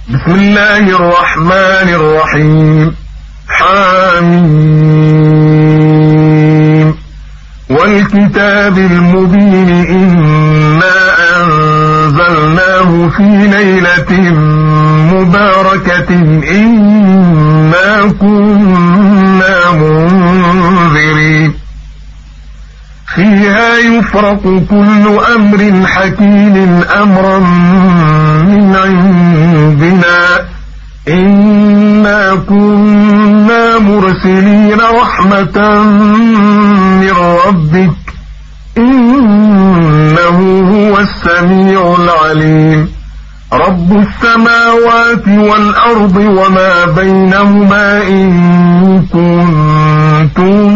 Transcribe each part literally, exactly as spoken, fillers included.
بسم الله الرحمن الرحيم. حميم والكتاب المبين إنا أنزلناه في ليلة مباركة إنا كنا منذرين فيها يفرق كل أمر حكيم أمرا من عندنا إنا كنا مرسلين رحمة من ربك إنه هو السميع العليم. رب السماوات والأرض وما بينهما إن كنتم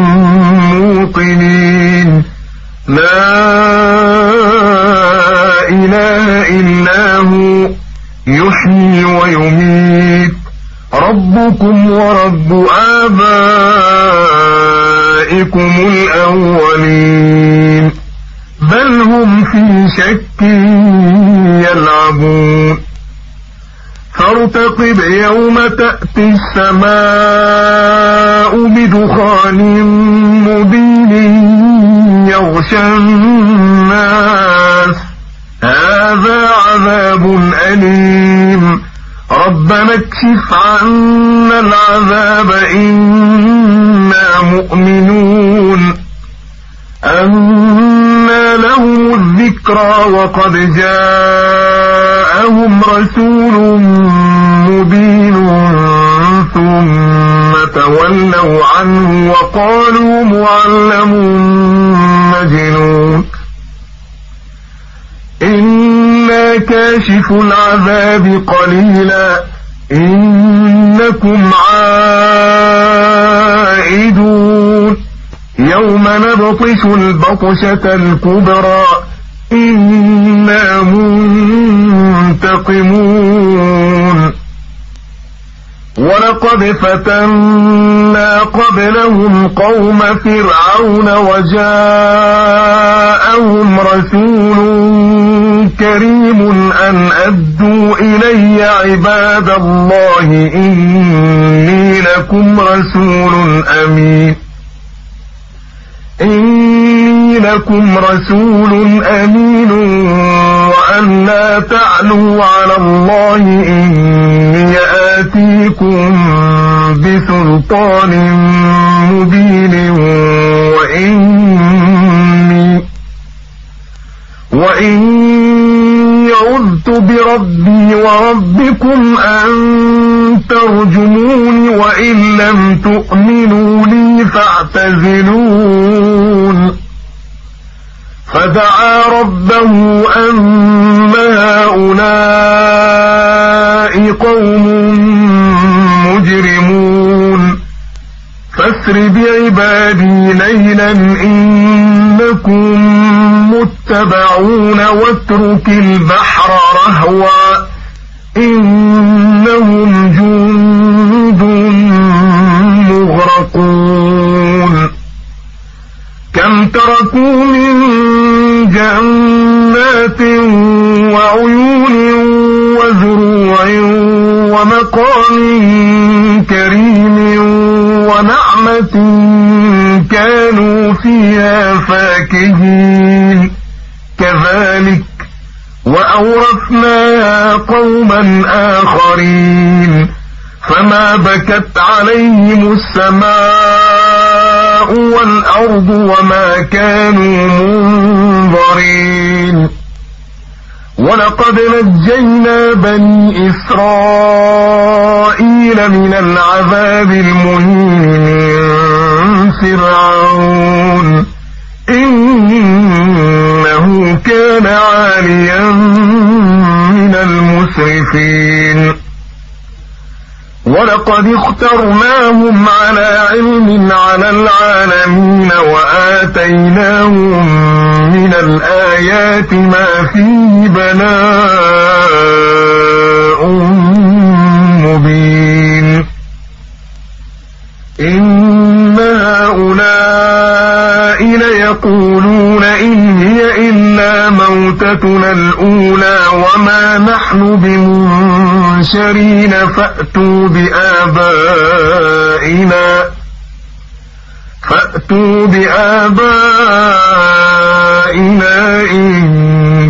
موقنين لا إله إلا هو يحيي ويميت ربكم ورب آبائكم الأولين بل هم في شك يلعبون فارتقب يوم تأتي السماء بدخان مبين يغشى الناس هذا عذاب أليم ربنا اكشف عنا العذاب إنا مؤمنون أنى لهم الذكرى وقد جاءهم رسول مبين ثم تولوا عنه وقالوا معلم مجنون إنا كاشف العذاب قليلا إنكم عائدون يوم نبطش البطشة الكبرى إنا منتقمون ولقد فتنا قبلهم قوم فرعون وجاءهم رسول كريم أن أدوا إلي عباد الله إني لكم رسول أمين إني لكم رسول أمين وأن لا تعلوا على الله إني آتيكم بسلطان مبين وإني وإني عذت بربي وربكم أن ترجمون وإن لم تؤمنوا لي فاعتزلون فدعا ربه أن هؤلاء قوم مجرمون فاسر بعبادي ليلا إنكم متبعون واترك البحر رهوا إنهم جند مغرقون كم تركوا من جنات وعيون وزروع ومقام كريم ونعمة كانوا فيها فاكهين كذلك وأورثناها قوما آخرين فما بكت عليهم السماء والأرض وما كانوا منظرين ولقد نجينا بني إسرائيل من العذاب المهين من فرعون إنه كان عاليا من المسرفين ولقد اخترناهم على علم على العالمين وآتيناهم من الآيات ما فيه بلاء مبين إن هؤلاء ليقولون إن هي إلا موت موتتنا الأولى وما نحن بمنشرين فأتوا بآبائنا فأتوا بآبائنا إن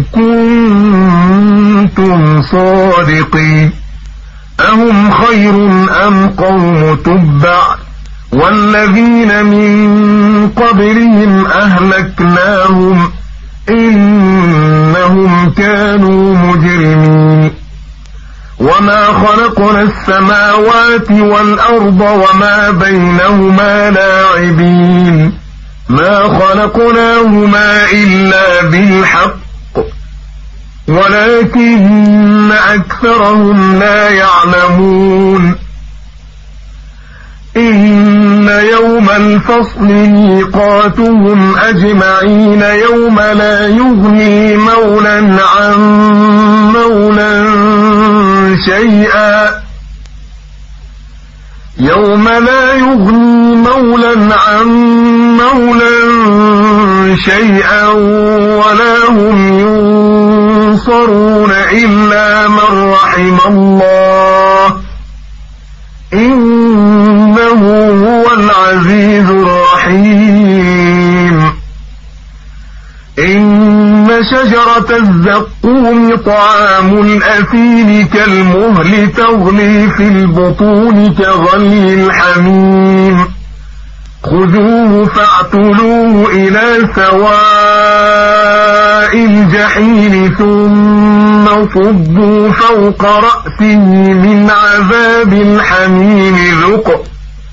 كنتم صادقين أهم خير أم قوم تبع والذين من قبلهم أهلكناهم إنهم كانوا مجرمين وما خلقنا السماوات والأرض وما بينهما لاعبين ما خلقناهما إلا بالحق ولكن أكثرهم لا يعلمون إن يوم الفصل ميقاتهم أجمعين يوم لا يغني مولى عن مولى شيئا يوم لا يغني مولى عن مولى شيئا ولا هم ينصرون إلا من رحم الله إنه هو العزيز الرحيم إن شجرة الزقوم طعام الأثيم كالمهل تغلي في البطون كغلي الحميم خذوه فاعتلوه إلى سواء الجحيم ثم صبوا فوق رأسه من عذاب الحميم ذق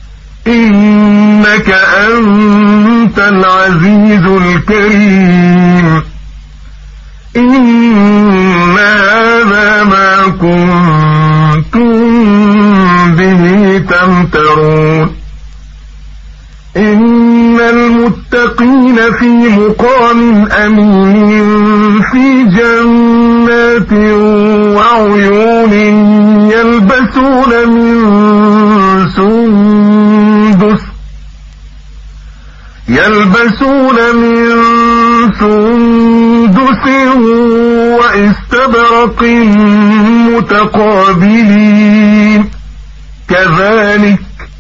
إنك أنت العزيز الكريم إن هذا ما كنتم به تمترون إن المتقين في مقام أمين في جنات وعيون يلبسون من سندس يلبسون من سندس واستبرق متقابلين كذلك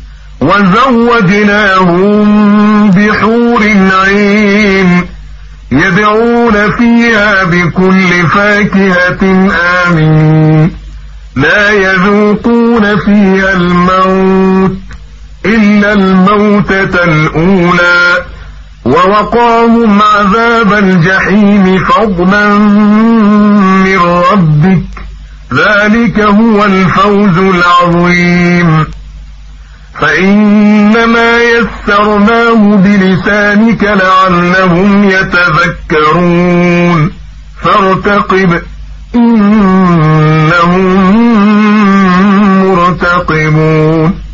وزوجناهم بحور عين يدعون فيها بكل فاكهة آمين لا يذوقون فيها الموت إلا الموتة الأولى ووقاهم عذاب الجحيم فضلا من ربك ذلك هو الفوز العظيم فإنما يسرناه بلسانك لعلهم يتذكرون فارتقب إنهم مرتقبون